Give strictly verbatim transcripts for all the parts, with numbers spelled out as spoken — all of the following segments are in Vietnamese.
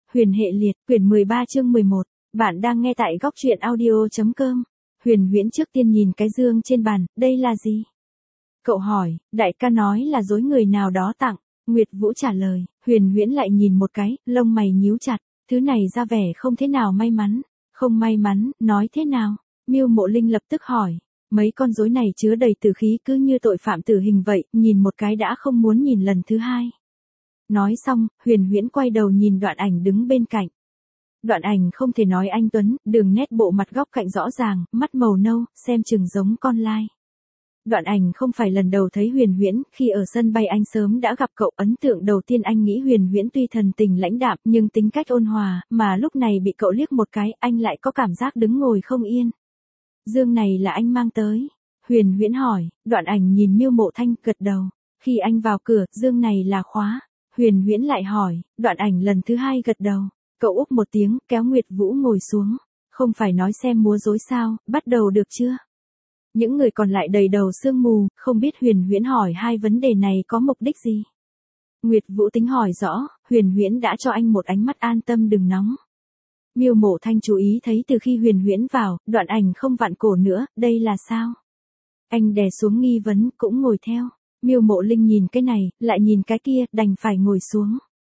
Huyền hệ liệt, quyển mười ba chương mười một. Bạn đang nghe tại góc truyện audio chấm com. Huyền Huyễn trước tiên nhìn cái dương trên bàn, đây là gì? Cậu hỏi, đại ca nói là dối người nào đó tặng. Nguyệt Vũ trả lời, Huyền Huyễn lại nhìn một cái, lông mày nhíu chặt, thứ này ra vẻ không thế nào may mắn. Không may mắn, nói thế nào? Miêu Mộ Linh lập tức hỏi, mấy con rối này chứa đầy tử khí cứ như tội phạm tử hình vậy, nhìn một cái đã không muốn nhìn lần thứ hai. Nói xong, Huyền Huyễn quay đầu nhìn Đoạn Ảnh đứng bên cạnh. Đoạn Ảnh không thể nói anh tuấn, đường nét bộ mặt góc cạnh rõ ràng, mắt màu nâu, xem chừng giống con lai. Đoạn Ảnh không phải lần đầu thấy Huyền Huyễn, khi ở sân bay anh sớm đã gặp cậu, ấn tượng đầu tiên anh nghĩ Huyền Huyễn tuy thần tình lãnh đạm nhưng tính cách ôn hòa, mà lúc này bị cậu liếc một cái, anh lại có cảm giác đứng ngồi không yên. Dương này là anh mang tới. Huyền Huyễn hỏi, Đoạn Ảnh nhìn Miêu Mộ Thanh, gật đầu. Khi anh vào cửa, dương này là khóa. Huyền Huyễn lại hỏi, Đoạn Ảnh lần thứ hai gật đầu. Cậu úp một tiếng, kéo Nguyệt Vũ ngồi xuống. Không phải nói xem múa rối sao, bắt đầu được chưa? Những người còn lại đầy đầu sương mù, không biết Huyền Huyễn hỏi hai vấn đề này có mục đích gì. Nguyệt Vũ tính hỏi rõ, Huyền Huyễn đã cho anh một ánh mắt an tâm đừng nóng. Miêu Mộ Thanh chú ý thấy từ khi Huyền Huyễn vào, Đoạn Ảnh không vặn cổ nữa, đây là sao? Anh đè xuống nghi vấn, cũng ngồi theo. Miêu Mộ Linh nhìn cái này, lại nhìn cái kia, đành phải ngồi xuống.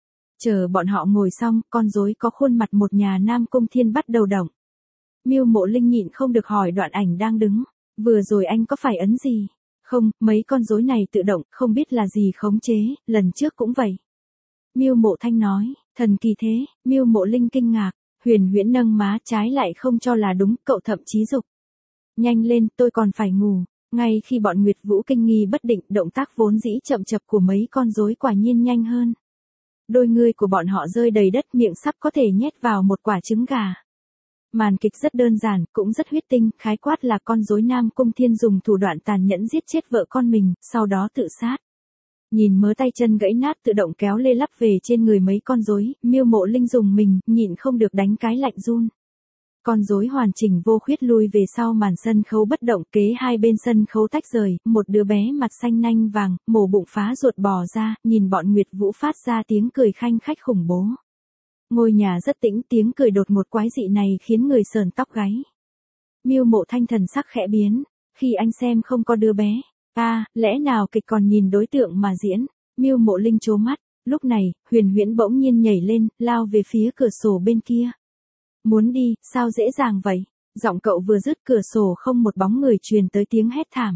Chờ bọn họ ngồi xong, con rối có khuôn mặt một nhà Nam Cung Thiên bắt đầu động. Miêu Mộ Linh nhịn không được hỏi Đoạn Ảnh đang đứng, vừa rồi anh có phải ấn gì? Không, mấy con rối này tự động, không biết là gì khống chế, lần trước cũng vậy. Miêu Mộ Thanh nói, thần kỳ thế. Miêu Mộ Linh kinh ngạc. Huyền Huyễn nâng má trái lại không cho là đúng, cậu thậm chí dục. Nhanh lên, tôi còn phải ngủ. Ngay khi bọn Nguyệt Vũ kinh nghi bất định, động tác vốn dĩ chậm chập của mấy con rối quả nhiên nhanh hơn. Đôi ngươi của bọn họ rơi đầy đất, miệng sắp có thể nhét vào một quả trứng gà. Màn kịch rất đơn giản, cũng rất huyết tinh, khái quát là con rối Nam Cung Thiên dùng thủ đoạn tàn nhẫn giết chết vợ con mình, sau đó tự sát. Nhìn mớ tay chân gãy nát tự động kéo lê lắp về trên người mấy con rối, Miêu Mộ Linh dùng mình, nhịn không được đánh cái lạnh run. Con rối hoàn chỉnh vô khuyết lui về sau màn sân khấu bất động, kế hai bên sân khấu tách rời, một đứa bé mặt xanh nanh vàng, mổ bụng phá ruột bò ra, nhìn bọn Nguyệt Vũ phát ra tiếng cười khanh khách khủng bố. Ngôi nhà rất tĩnh, tiếng cười đột ngột quái dị này khiến người sờn tóc gáy. Miêu Mộ Thanh thần sắc khẽ biến, khi anh xem không có đứa bé. À, lẽ nào kịch còn nhìn đối tượng mà diễn? Miêu Mộ Linh trố mắt, lúc này, Huyền Huyễn bỗng nhiên nhảy lên, lao về phía cửa sổ bên kia. Muốn đi, sao dễ dàng vậy? Giọng cậu vừa dứt, cửa sổ không một bóng người truyền tới tiếng hét thảm.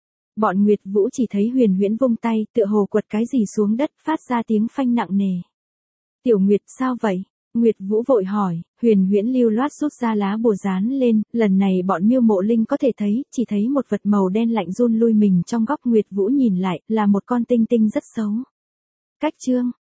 Bọn Nguyệt Vũ chỉ thấy Huyền Huyễn vung tay, tựa hồ quật cái gì xuống đất, phát ra tiếng phanh nặng nề. Tiểu Nguyệt, sao vậy? Nguyệt Vũ vội hỏi. Huyền Huyễn lưu loát rút ra lá bùa dán lên, lần này bọn Miêu Mộ Linh có thể thấy, chỉ thấy một vật màu đen lạnh run lui mình trong góc. Nguyệt Vũ nhìn lại, là một con tinh tinh rất xấu. Cách chương.